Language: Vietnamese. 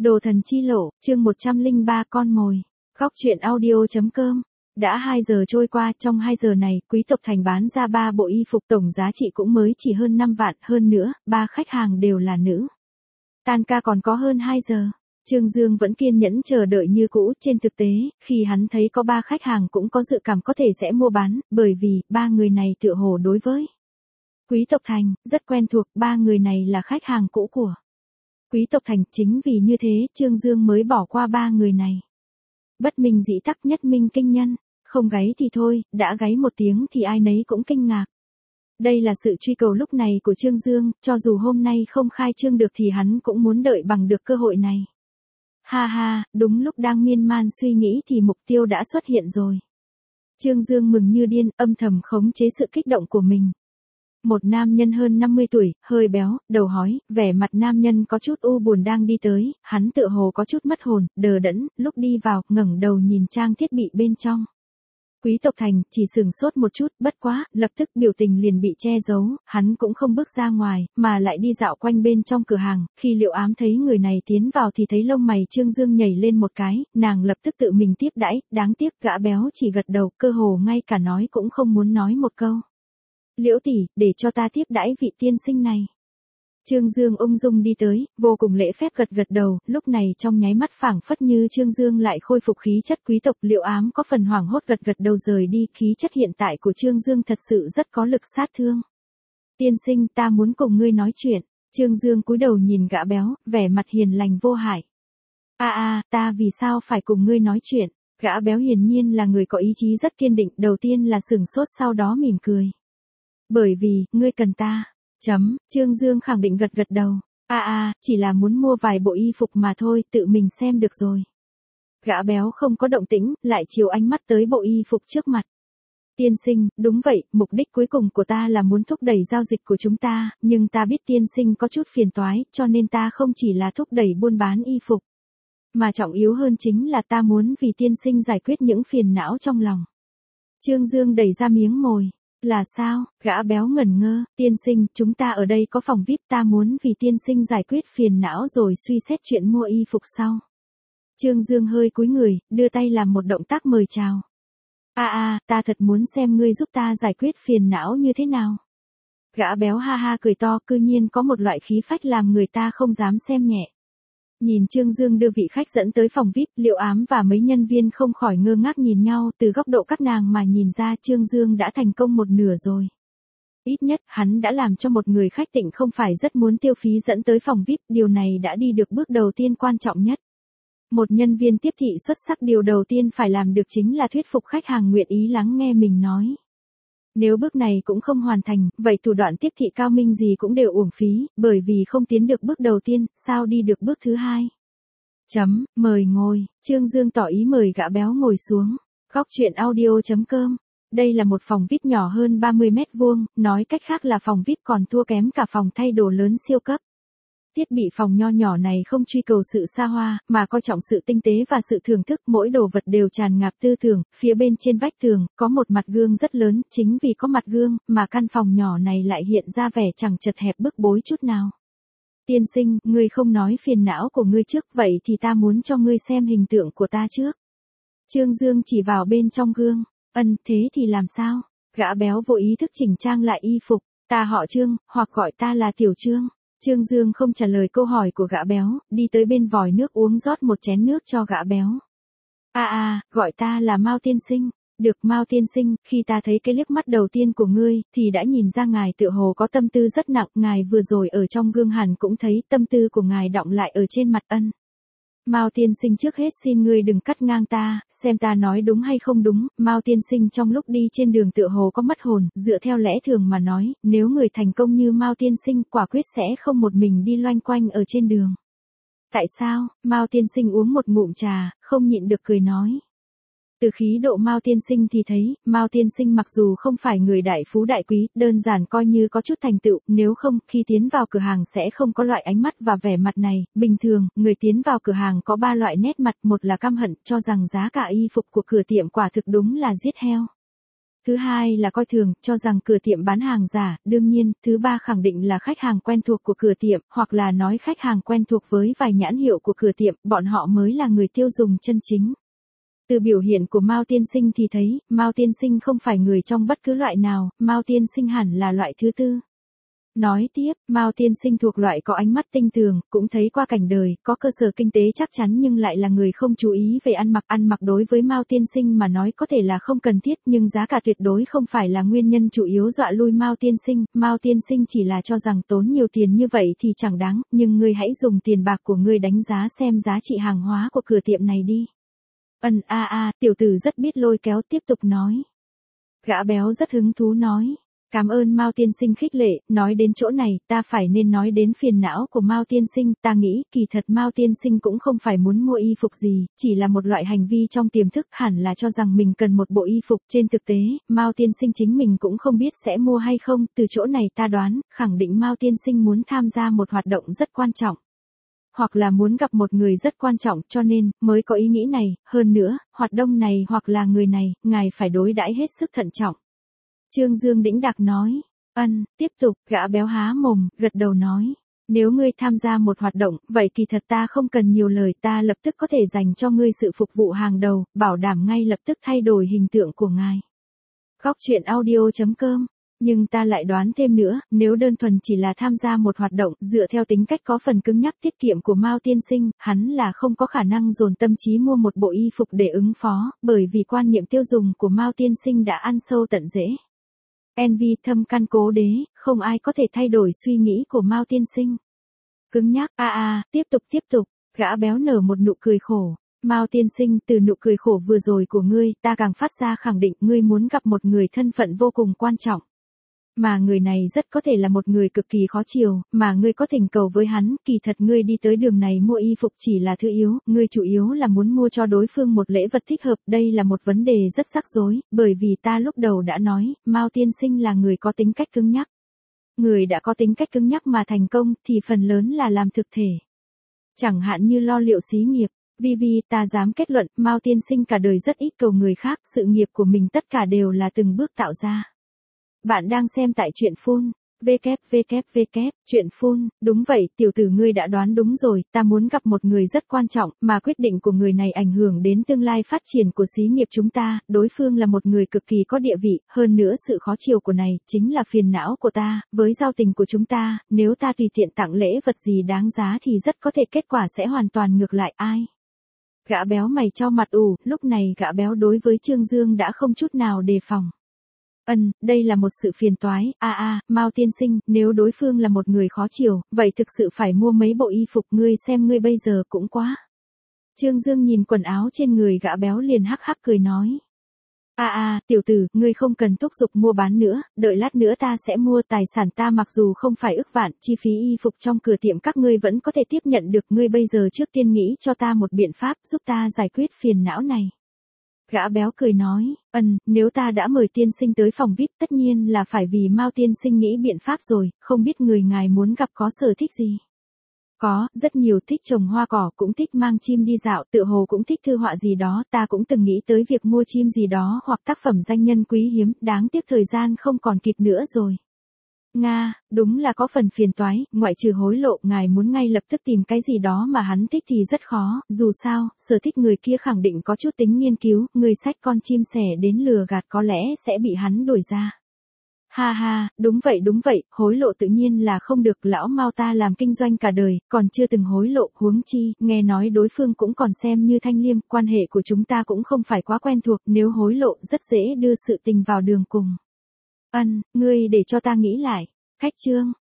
Đồ thần chi lộ, chương 103 con mồi. Góc truyện audio.com. Đã 2 giờ trôi qua, trong 2 giờ này, Quý Tộc Thành bán ra 3 bộ y phục tổng giá trị cũng mới chỉ hơn 5 vạn, hơn nữa, 3 khách hàng đều là nữ. Tan ca còn có hơn 2 giờ. Trương Dương vẫn kiên nhẫn chờ đợi như cũ, trên thực tế, khi hắn thấy có 3 khách hàng cũng có dự cảm có thể sẽ mua bán, bởi vì, 3 người này tựa hồ đối với Quý Tộc Thành, rất quen thuộc, 3 người này là khách hàng cũ của Quý Tộc Thành, chính vì như thế, Trương Dương mới bỏ qua 3 người này. Bất minh dĩ tắc nhất minh kinh nhân, không gáy thì thôi, đã gáy một tiếng thì ai nấy cũng kinh ngạc. Đây là sự truy cầu lúc này của Trương Dương, cho dù hôm nay không khai trương được thì hắn cũng muốn đợi bằng được cơ hội này. Ha ha, đúng lúc đang miên man suy nghĩ thì mục tiêu đã xuất hiện rồi. Trương Dương mừng như điên, âm thầm khống chế sự kích động của mình. Một nam nhân hơn 50 tuổi, hơi béo, đầu hói, vẻ mặt nam nhân có chút u buồn đang đi tới, hắn tựa hồ có chút mất hồn, đờ đẫn, lúc đi vào, ngẩng đầu nhìn trang thiết bị bên trong. Quý Tộc Thành, chỉ sửng sốt một chút, bất quá, lập tức biểu tình liền bị che giấu, hắn cũng không bước ra ngoài, mà lại đi dạo quanh bên trong cửa hàng, khi Liệu Ám thấy người này tiến vào thì thấy lông mày Trương Dương nhảy lên một cái, nàng lập tức tự mình tiếp đãi, đáng tiếc gã béo chỉ gật đầu, cơ hồ ngay cả nói cũng không muốn nói một câu. Liễu tỷ, để cho ta tiếp đãi vị tiên sinh này. Trương Dương ung dung đi tới, vô cùng lễ phép gật gật đầu, lúc này trong nháy mắt phảng phất như Trương Dương lại khôi phục khí chất quý tộc. Liệu Ám có phần hoảng hốt gật gật đầu rời đi, khí chất hiện tại của Trương Dương thật sự rất có lực sát thương. Tiên sinh, ta muốn cùng ngươi nói chuyện. Trương Dương cúi đầu nhìn gã béo, vẻ mặt hiền lành vô hại. Ta vì sao phải cùng ngươi nói chuyện? Gã béo hiển nhiên là người có ý chí rất kiên định, đầu tiên là sửng sốt sau đó mỉm cười. Bởi vì, ngươi cần ta. Trương Dương khẳng định gật gật đầu. Chỉ là muốn mua vài bộ y phục mà thôi, tự mình xem được rồi. Gã béo không có động tĩnh, lại chiều ánh mắt tới bộ y phục trước mặt. Tiên sinh, đúng vậy, mục đích cuối cùng của ta là muốn thúc đẩy giao dịch của chúng ta, nhưng ta biết tiên sinh có chút phiền toái, cho nên ta không chỉ là thúc đẩy buôn bán y phục. Mà trọng yếu hơn chính là ta muốn vì tiên sinh giải quyết những phiền não trong lòng. Trương Dương đẩy ra miếng mồi. Là sao? Gã béo ngẩn ngơ, tiên sinh, chúng ta ở đây có phòng VIP, ta muốn vì tiên sinh giải quyết phiền não rồi suy xét chuyện mua y phục sau. Trương Dương hơi cúi người, đưa tay làm một động tác mời chào. Ta thật muốn xem ngươi giúp ta giải quyết phiền não như thế nào. Gã béo ha ha cười to, cư nhiên có một loại khí phách làm người ta không dám xem nhẹ. Nhìn Trương Dương đưa vị khách dẫn tới phòng VIP, Liệu Ám và mấy nhân viên không khỏi ngơ ngác nhìn nhau, từ góc độ các nàng mà nhìn ra Trương Dương đã thành công một nửa rồi. Ít nhất, hắn đã làm cho một người khách tịnh không phải rất muốn tiêu phí dẫn tới phòng VIP, điều này đã đi được bước đầu tiên quan trọng nhất. Một nhân viên tiếp thị xuất sắc, điều đầu tiên phải làm được chính là thuyết phục khách hàng nguyện ý lắng nghe mình nói. Nếu bước này cũng không hoàn thành, vậy thủ đoạn tiếp thị cao minh gì cũng đều uổng phí, bởi vì không tiến được bước đầu tiên, sao đi được bước thứ hai. Mời ngồi, Trương Dương tỏ ý mời gã béo ngồi xuống. Góc truyện audio.com. Đây là một phòng VIP nhỏ hơn 30 mét vuông, nói cách khác là phòng VIP còn thua kém cả phòng thay đồ lớn siêu cấp. Thiết bị phòng nho nhỏ này không truy cầu sự xa hoa, mà coi trọng sự tinh tế và sự thưởng thức, mỗi đồ vật đều tràn ngập tư tưởng, phía bên trên vách tường, có một mặt gương rất lớn, chính vì có mặt gương, mà căn phòng nhỏ này lại hiện ra vẻ chẳng chật hẹp bức bối chút nào. Tiên sinh, ngươi không nói phiền não của ngươi trước, vậy thì ta muốn cho ngươi xem hình tượng của ta trước. Trương Dương chỉ vào bên trong gương, thế thì làm sao? Gã béo vô ý thức chỉnh trang lại y phục, ta họ Trương, hoặc gọi ta là Tiểu Trương. Trương Dương không trả lời câu hỏi của gã béo, đi tới bên vòi nước uống rót một chén nước cho gã béo. Gọi ta là Mao tiên sinh. Được Mao tiên sinh, khi ta thấy cái liếc mắt đầu tiên của ngươi, thì đã nhìn ra ngài tựa hồ có tâm tư rất nặng, ngài vừa rồi ở trong gương hẳn cũng thấy tâm tư của ngài đọng lại ở trên mặt ân. Mao tiên sinh, trước hết xin ngươi đừng cắt ngang ta, xem ta nói đúng hay không đúng. Mao tiên sinh trong lúc đi trên đường tựa hồ có mất hồn, dựa theo lẽ thường mà nói, nếu người thành công như Mao tiên sinh quả quyết sẽ không một mình đi loanh quanh ở trên đường. Tại sao? Mao tiên sinh uống một ngụm trà, không nhịn được cười nói. Từ khí độ Mao tiên sinh thì thấy, Mao tiên sinh mặc dù không phải người đại phú đại quý, đơn giản coi như có chút thành tựu, nếu không, khi tiến vào cửa hàng sẽ không có loại ánh mắt và vẻ mặt này. Bình thường, người tiến vào cửa hàng có 3 loại nét mặt, một là căm hận, cho rằng giá cả y phục của cửa tiệm quả thực đúng là giết heo. Thứ hai là coi thường, cho rằng cửa tiệm bán hàng giả, đương nhiên, thứ ba khẳng định là khách hàng quen thuộc của cửa tiệm, hoặc là nói khách hàng quen thuộc với vài nhãn hiệu của cửa tiệm, bọn họ mới là người tiêu dùng chân chính. Từ biểu hiện của Mao tiên sinh thì thấy, Mao tiên sinh không phải người trong bất cứ loại nào, Mao tiên sinh hẳn là loại thứ tư. Nói tiếp, Mao tiên sinh thuộc loại có ánh mắt tinh tường, cũng thấy qua cảnh đời, có cơ sở kinh tế chắc chắn nhưng lại là người không chú ý về ăn mặc. Ăn mặc đối với Mao tiên sinh mà nói có thể là không cần thiết nhưng giá cả tuyệt đối không phải là nguyên nhân chủ yếu dọa lui Mao tiên sinh. Mao tiên sinh chỉ là cho rằng tốn nhiều tiền như vậy thì chẳng đáng, nhưng ngươi hãy dùng tiền bạc của ngươi đánh giá xem giá trị hàng hóa của cửa tiệm này đi. Tiểu tử rất biết lôi kéo, tiếp tục nói. Gã béo rất hứng thú nói. Cảm ơn Mao tiên sinh khích lệ, nói đến chỗ này, ta phải nên nói đến phiền não của Mao tiên sinh, ta nghĩ, kỳ thật Mao tiên sinh cũng không phải muốn mua y phục gì, chỉ là một loại hành vi trong tiềm thức, hẳn là cho rằng mình cần một bộ y phục, trên thực tế, Mao tiên sinh chính mình cũng không biết sẽ mua hay không, từ chỗ này ta đoán, khẳng định Mao tiên sinh muốn tham gia một hoạt động rất quan trọng. Hoặc là muốn gặp một người rất quan trọng cho nên, mới có ý nghĩ này, hơn nữa, hoạt động này hoặc là người này, ngài phải đối đãi hết sức thận trọng. Trương Dương đĩnh đạc nói, tiếp tục, gã béo há mồm, gật đầu nói. Nếu ngươi tham gia một hoạt động, vậy kỳ thật ta không cần nhiều lời, ta lập tức có thể dành cho ngươi sự phục vụ hàng đầu, bảo đảm ngay lập tức thay đổi hình tượng của ngài. Góc truyện audio.com. Nhưng ta lại đoán thêm nữa, nếu đơn thuần chỉ là tham gia một hoạt động, dựa theo tính cách có phần cứng nhắc tiết kiệm của Mao tiên sinh, hắn là không có khả năng dồn tâm trí mua một bộ y phục để ứng phó, bởi vì quan niệm tiêu dùng của Mao tiên sinh đã ăn sâu tận rễ. Envy thâm căn cố đế, không ai có thể thay đổi suy nghĩ của Mao tiên sinh. Cứng nhắc, tiếp tục, gã béo nở một nụ cười khổ. Mao tiên sinh, từ nụ cười khổ vừa rồi của ngươi, ta càng phát ra khẳng định ngươi muốn gặp một người thân phận vô cùng quan trọng. Mà người này rất có thể là một người cực kỳ khó chiều, mà ngươi có thỉnh cầu với hắn, kỳ thật ngươi đi tới đường này mua y phục chỉ là thứ yếu, ngươi chủ yếu là muốn mua cho đối phương một lễ vật thích hợp, đây là một vấn đề rất rắc rối, bởi vì ta lúc đầu đã nói, Mao tiên sinh là người có tính cách cứng nhắc. Người đã có tính cách cứng nhắc mà thành công, thì phần lớn là làm thực thể. Chẳng hạn như lo liệu xí nghiệp. Vì ta dám kết luận, Mao tiên sinh cả đời rất ít cầu người khác, sự nghiệp của mình tất cả đều là từng bước tạo ra. Bạn đang xem tại truyện Phun, truyện Phun, đúng vậy, tiểu tử ngươi đã đoán đúng rồi, ta muốn gặp một người rất quan trọng, mà quyết định của người này ảnh hưởng đến tương lai phát triển của xí nghiệp chúng ta, đối phương là một người cực kỳ có địa vị, hơn nữa sự khó chiều của này, chính là phiền não của ta, với giao tình của chúng ta, nếu ta tùy tiện tặng lễ vật gì đáng giá thì rất có thể kết quả sẽ hoàn toàn ngược lại ai. Gã béo mày cho mặt ủ, lúc này gã béo đối với Trương Dương đã không chút nào đề phòng. Đây là một sự phiền toái, Mao tiên sinh, nếu đối phương là một người khó chiều, vậy thực sự phải mua mấy bộ y phục, ngươi xem ngươi bây giờ cũng quá. Trương Dương nhìn quần áo trên người gã béo liền hắc hắc cười nói. Tiểu tử, ngươi không cần thúc giục mua bán nữa, đợi lát nữa ta sẽ mua, tài sản ta mặc dù không phải ức vạn, chi phí y phục trong cửa tiệm các ngươi vẫn có thể tiếp nhận được, ngươi bây giờ trước tiên nghĩ cho ta một biện pháp, giúp ta giải quyết phiền não này. Gã béo cười nói, nếu ta đã mời tiên sinh tới phòng VIP tất nhiên là phải vì Mao tiên sinh nghĩ biện pháp rồi, không biết người ngài muốn gặp có sở thích gì. Có, rất nhiều, thích trồng hoa cỏ, cũng thích mang chim đi dạo, tựa hồ cũng thích thư họa gì đó, ta cũng từng nghĩ tới việc mua chim gì đó hoặc tác phẩm danh nhân quý hiếm, đáng tiếc thời gian không còn kịp nữa rồi. Nga, đúng là có phần phiền toái, ngoại trừ hối lộ, ngài muốn ngay lập tức tìm cái gì đó mà hắn thích thì rất khó, dù sao, sở thích người kia khẳng định có chút tính nghiên cứu, người xách con chim sẻ đến lừa gạt có lẽ sẽ bị hắn đuổi ra. Ha, đúng vậy, hối lộ tự nhiên là không được, lão Mao ta làm kinh doanh cả đời, còn chưa từng hối lộ, huống chi, nghe nói đối phương cũng còn xem như thanh liêm, quan hệ của chúng ta cũng không phải quá quen thuộc, nếu hối lộ rất dễ đưa sự tình vào đường cùng. Ngươi để cho ta nghĩ lại. Khách Trương,